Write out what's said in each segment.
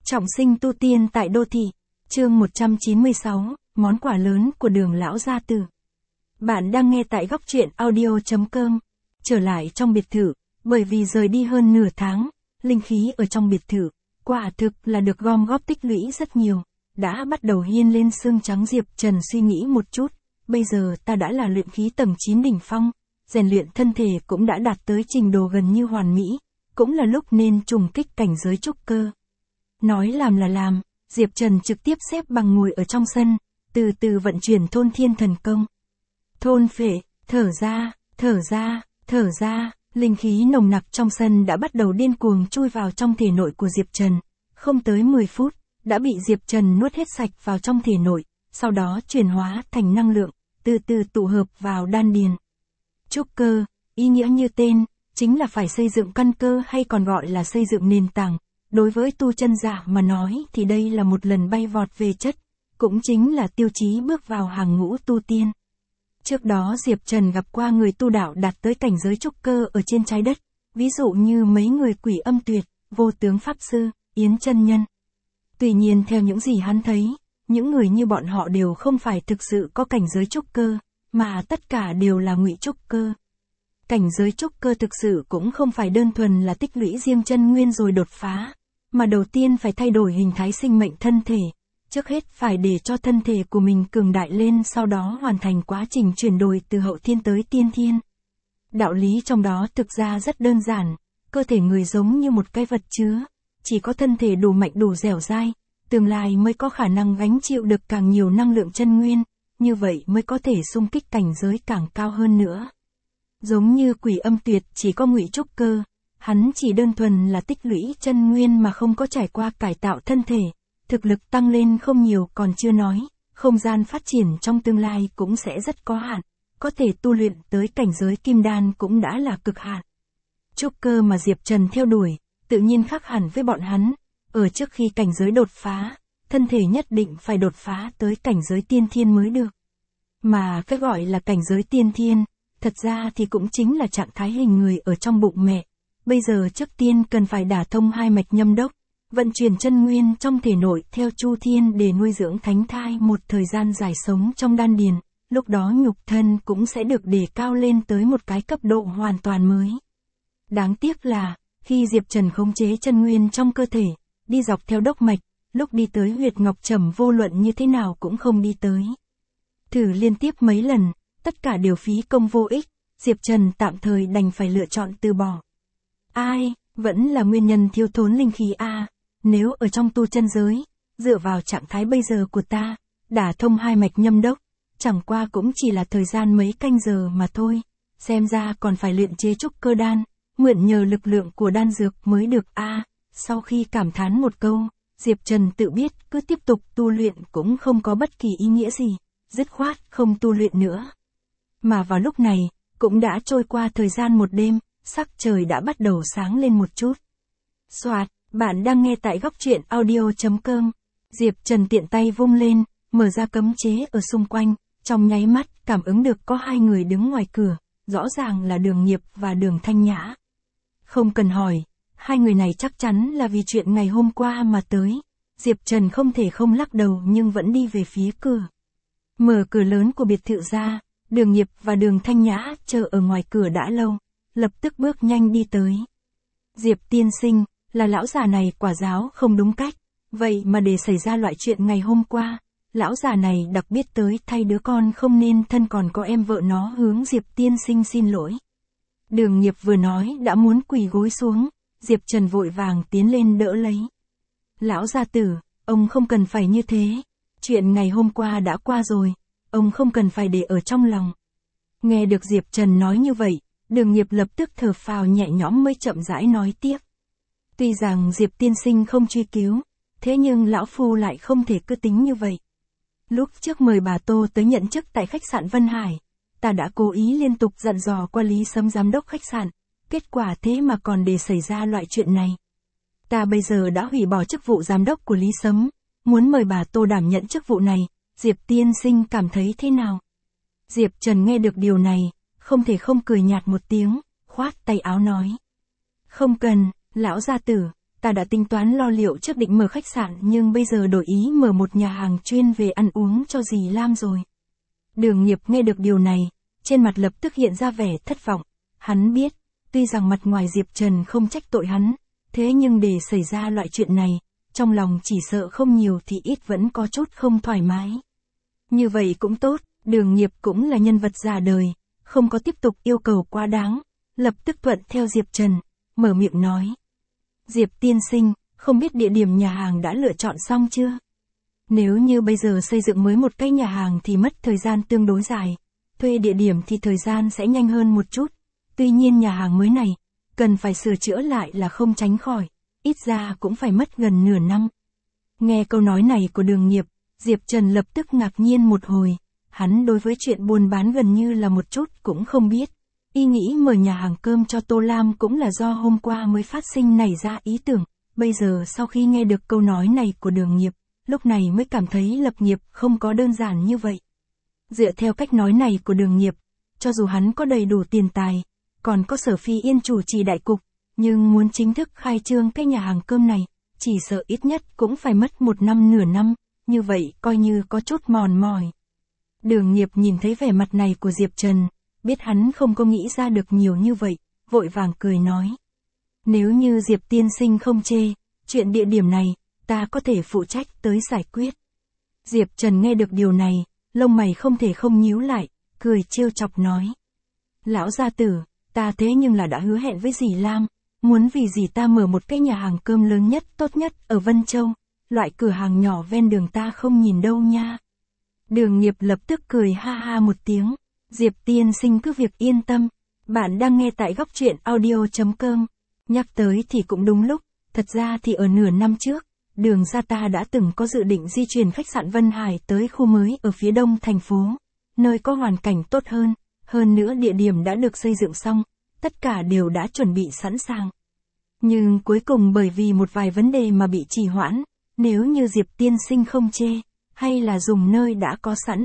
Trọng sinh tu tiên tại đô thị. Chương 196, món quà lớn của Đường lão gia tử. Bạn đang nghe tại góc truyện audio.com. Trở lại trong biệt thự, bởi vì rời đi hơn nửa tháng, linh khí ở trong biệt thự, quả thực là được gom góp tích lũy rất nhiều, đã bắt đầu hiên lên xương trắng. Diệp Trần suy nghĩ một chút, bây giờ ta đã là luyện khí tầng 9 đỉnh phong, rèn luyện thân thể cũng đã đạt tới trình độ gần như hoàn mỹ, cũng là lúc nên trùng kích cảnh giới trúc cơ. Nói làm là làm, Diệp Trần trực tiếp xếp bằng ngồi ở trong sân, từ từ vận chuyển thôn thiên thần công. Thôn phệ, thở ra, thở ra, thở ra, linh khí nồng nặc trong sân đã bắt đầu điên cuồng chui vào trong thể nội của Diệp Trần. Không tới 10 phút, đã bị Diệp Trần nuốt hết sạch vào trong thể nội, sau đó chuyển hóa thành năng lượng, từ từ tụ hợp vào đan điền. Trúc cơ, ý nghĩa như tên, chính là phải xây dựng căn cơ hay còn gọi là xây dựng nền tảng. Đối với tu chân giả mà nói thì đây là một lần bay vọt về chất, cũng chính là tiêu chí bước vào hàng ngũ tu tiên. Trước đó Diệp Trần gặp qua người tu đạo đạt tới cảnh giới trúc cơ ở trên trái đất, ví dụ như mấy người Quỷ Âm Tuyệt, Vô Tướng Pháp Sư, Yến Chân Nhân. Tuy nhiên theo những gì hắn thấy, những người như bọn họ đều không phải thực sự có cảnh giới trúc cơ, mà tất cả đều là ngụy trúc cơ. Cảnh giới trúc cơ thực sự cũng không phải đơn thuần là tích lũy riêng chân nguyên rồi đột phá, mà đầu tiên phải thay đổi hình thái sinh mệnh thân thể, trước hết phải để cho thân thể của mình cường đại lên, sau đó hoàn thành quá trình chuyển đổi từ hậu thiên tới tiên thiên. Đạo lý trong đó thực ra rất đơn giản, cơ thể người giống như một cái vật chứa, chỉ có thân thể đủ mạnh đủ dẻo dai, tương lai mới có khả năng gánh chịu được càng nhiều năng lượng chân nguyên, như vậy mới có thể xung kích cảnh giới càng cao hơn nữa. Giống như Quỷ Âm Tuyệt chỉ có ngụy trúc cơ, hắn chỉ đơn thuần là tích lũy chân nguyên mà không có trải qua cải tạo thân thể, thực lực tăng lên không nhiều còn chưa nói, không gian phát triển trong tương lai cũng sẽ rất có hạn, có thể tu luyện tới cảnh giới kim đan cũng đã là cực hạn. Trúc cơ mà Diệp Trần theo đuổi, tự nhiên khác hẳn với bọn hắn, ở trước khi cảnh giới đột phá, thân thể nhất định phải đột phá tới cảnh giới tiên thiên mới được. Mà cái gọi là cảnh giới tiên thiên, thật ra thì cũng chính là trạng thái hình người ở trong bụng mẹ. Bây giờ trước tiên cần phải đả thông hai mạch nhâm đốc, vận chuyển chân nguyên trong thể nội theo chu thiên để nuôi dưỡng thánh thai một thời gian dài sống trong đan điền, lúc đó nhục thân cũng sẽ được đề cao lên tới một cái cấp độ hoàn toàn mới. Đáng tiếc là, khi Diệp Trần khống chế chân nguyên trong cơ thể, đi dọc theo đốc mạch, lúc đi tới huyệt ngọc trầm vô luận như thế nào cũng không đi tới. Thử liên tiếp mấy lần, tất cả đều phí công vô ích, Diệp Trần tạm thời đành phải lựa chọn từ bỏ. Ai, vẫn là nguyên nhân thiếu thốn linh khí a. Nếu ở trong tu chân giới, dựa vào trạng thái bây giờ của ta, đả thông hai mạch nhâm đốc, chẳng qua cũng chỉ là thời gian mấy canh giờ mà thôi, xem ra còn phải luyện chế trúc cơ đan, mượn nhờ lực lượng của đan dược mới được a. Sau khi cảm thán một câu, Diệp Trần tự biết cứ tiếp tục tu luyện cũng không có bất kỳ ý nghĩa gì, dứt khoát không tu luyện nữa. Mà vào lúc này, cũng đã trôi qua thời gian một đêm, sắc trời đã bắt đầu sáng lên một chút. Soạt, bạn đang nghe tại góc truyện audio.com. Diệp Trần tiện tay vung lên, mở ra cấm chế ở xung quanh, trong nháy mắt cảm ứng được có hai người đứng ngoài cửa, rõ ràng là Đường Nghiệp và Đường Thanh Nhã. Không cần hỏi, hai người này chắc chắn là vì chuyện ngày hôm qua mà tới. Diệp Trần không thể không lắc đầu nhưng vẫn đi về phía cửa. Mở cửa lớn của biệt thự ra, Đường Nghiệp và Đường Thanh Nhã chờ ở ngoài cửa đã lâu, lập tức bước nhanh đi tới. Diệp tiên sinh, là lão già này quả giáo không đúng cách, vậy mà để xảy ra loại chuyện ngày hôm qua, lão già này đặc biệt tới thay đứa con không nên thân còn có em vợ nó hướng Diệp tiên sinh xin lỗi. Đường Nghiệp vừa nói đã muốn quỳ gối xuống, Diệp Trần vội vàng tiến lên đỡ lấy. Lão gia tử, ông không cần phải như thế, chuyện ngày hôm qua đã qua rồi, ông không cần phải để ở trong lòng. Nghe được Diệp Trần nói như vậy, Đường Nghiệp lập tức thở phào nhẹ nhõm mới chậm rãi nói tiếp. Tuy rằng Diệp tiên sinh không truy cứu, thế nhưng lão phu lại không thể cứ tính như vậy. Lúc trước mời bà Tô tới nhận chức tại khách sạn Vân Hải, ta đã cố ý liên tục dặn dò qua Lý Sấm giám đốc khách sạn, kết quả thế mà còn để xảy ra loại chuyện này. Ta bây giờ đã hủy bỏ chức vụ giám đốc của Lý Sấm, muốn mời bà Tô đảm nhận chức vụ này, Diệp tiên sinh cảm thấy thế nào? Diệp Trần nghe được điều này, không thể không cười nhạt một tiếng, khoát tay áo nói. Không cần, lão gia tử, ta đã tính toán lo liệu trước định mở khách sạn nhưng bây giờ đổi ý mở một nhà hàng chuyên về ăn uống cho dì Lam rồi. Đường Nghiệp nghe được điều này, trên mặt lập tức hiện ra vẻ thất vọng. Hắn biết, tuy rằng mặt ngoài Diệp Trần không trách tội hắn, thế nhưng để xảy ra loại chuyện này, trong lòng chỉ sợ không nhiều thì ít vẫn có chút không thoải mái. Như vậy cũng tốt, Đường Nghiệp cũng là nhân vật già đời, không có tiếp tục yêu cầu quá đáng, lập tức thuận theo Diệp Trần, mở miệng nói. Diệp tiên sinh, không biết địa điểm nhà hàng đã lựa chọn xong chưa? Nếu như bây giờ xây dựng mới một cái nhà hàng thì mất thời gian tương đối dài, thuê địa điểm thì thời gian sẽ nhanh hơn một chút. Tuy nhiên nhà hàng mới này, cần phải sửa chữa lại là không tránh khỏi, ít ra cũng phải mất gần nửa năm. Nghe câu nói này của Đường Nghiệp, Diệp Trần lập tức ngạc nhiên một hồi, hắn đối với chuyện buôn bán gần như là một chút cũng không biết. Y nghĩ mở nhà hàng cơm cho Tô Lam cũng là do hôm qua mới phát sinh nảy ra ý tưởng, bây giờ sau khi nghe được câu nói này của Đường Nghiệp, lúc này mới cảm thấy lập nghiệp không có đơn giản như vậy. Dựa theo cách nói này của Đường Nghiệp, cho dù hắn có đầy đủ tiền tài, còn có Sở Phi Yên chủ trì đại cục, nhưng muốn chính thức khai trương cái nhà hàng cơm này, chỉ sợ ít nhất cũng phải mất một năm nửa năm, như vậy coi như có chút mòn mỏi. Đường Nghiệp nhìn thấy vẻ mặt này của Diệp Trần, biết hắn không có nghĩ ra được nhiều như vậy, vội vàng cười nói. Nếu như Diệp tiên sinh không chê, chuyện địa điểm này, ta có thể phụ trách tới giải quyết. Diệp Trần nghe được điều này, lông mày không thể không nhíu lại, cười trêu chọc nói. Lão gia tử, ta thế nhưng là đã hứa hẹn với dì Lam, muốn vì dì ta mở một cái nhà hàng cơm lớn nhất tốt nhất ở Vân Châu, loại cửa hàng nhỏ ven đường ta không nhìn đâu nha. Đường Nghiệp lập tức cười ha ha một tiếng. Diệp tiên sinh cứ việc yên tâm, bạn đang nghe tại góc truyện audio.com. Nhắc tới thì cũng đúng lúc, thật ra thì ở nửa năm trước, Đường gia ta đã từng có dự định di chuyển khách sạn Vân Hải tới khu mới ở phía đông thành phố, nơi có hoàn cảnh tốt hơn nữa địa điểm đã được xây dựng xong, tất cả đều đã chuẩn bị sẵn sàng. Nhưng cuối cùng bởi vì một vài vấn đề mà bị trì hoãn, nếu như Diệp tiên sinh không chê, hay là dùng nơi đã có sẵn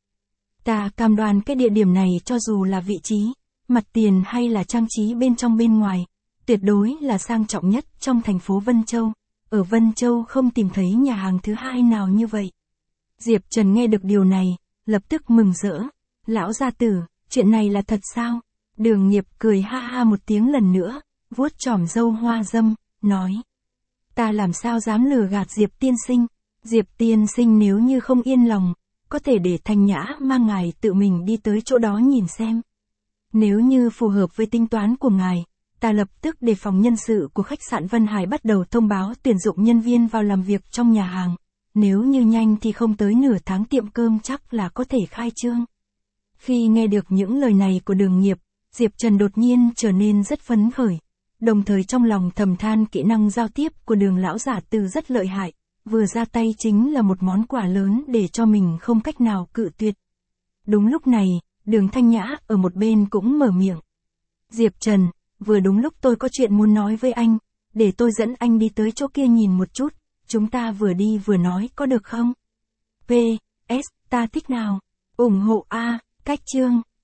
ta cam đoan cái địa điểm này cho dù là vị trí, mặt tiền hay là trang trí bên trong bên ngoài, tuyệt đối là sang trọng nhất trong thành phố Vân Châu. Ở Vân Châu không tìm thấy nhà hàng thứ hai nào như vậy. Diệp Trần nghe được điều này, lập tức mừng rỡ. Lão gia tử, chuyện này là thật sao? Đường Nghiệp cười ha ha một tiếng lần nữa, vuốt chòm râu hoa dâm, nói. Ta làm sao dám lừa gạt Diệp tiên sinh? Diệp tiên sinh nếu như không yên lòng, có thể để Thanh Nhã mang ngài tự mình đi tới chỗ đó nhìn xem. Nếu như phù hợp với tính toán của ngài, ta lập tức để phòng nhân sự của khách sạn Vân Hải bắt đầu thông báo tuyển dụng nhân viên vào làm việc trong nhà hàng. Nếu như nhanh thì không tới nửa tháng tiệm cơm chắc là có thể khai trương. Khi nghe được những lời này của Đường Nghiệp, Diệp Trần đột nhiên trở nên rất phấn khởi. Đồng thời trong lòng thầm than kỹ năng giao tiếp của Đường lão giả từ rất lợi hại. Vừa ra tay chính là một món quà lớn để cho mình không cách nào cự tuyệt. Đúng lúc này, Đường Thanh Nhã ở một bên cũng mở miệng. Diệp Trần, vừa đúng lúc tôi có chuyện muốn nói với anh, để tôi dẫn anh đi tới chỗ kia nhìn một chút, chúng ta vừa đi vừa nói có được không? PS, ta thích nào? Ủng hộ cách chương.